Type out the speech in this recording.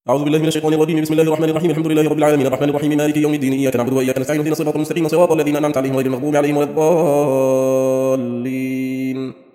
أعوذ بالله من الشيطان الرجيم. بسم الله الرحمن الرحيم. الحمد لله رب العالمين الرحمن الرحيم مالك يوم الدين إياك نعبد وإياك نستعين اهدنا الصراط المستقيم صراط الذين أنعمت عليهم غير المغضوب عليهم ولا الضالين.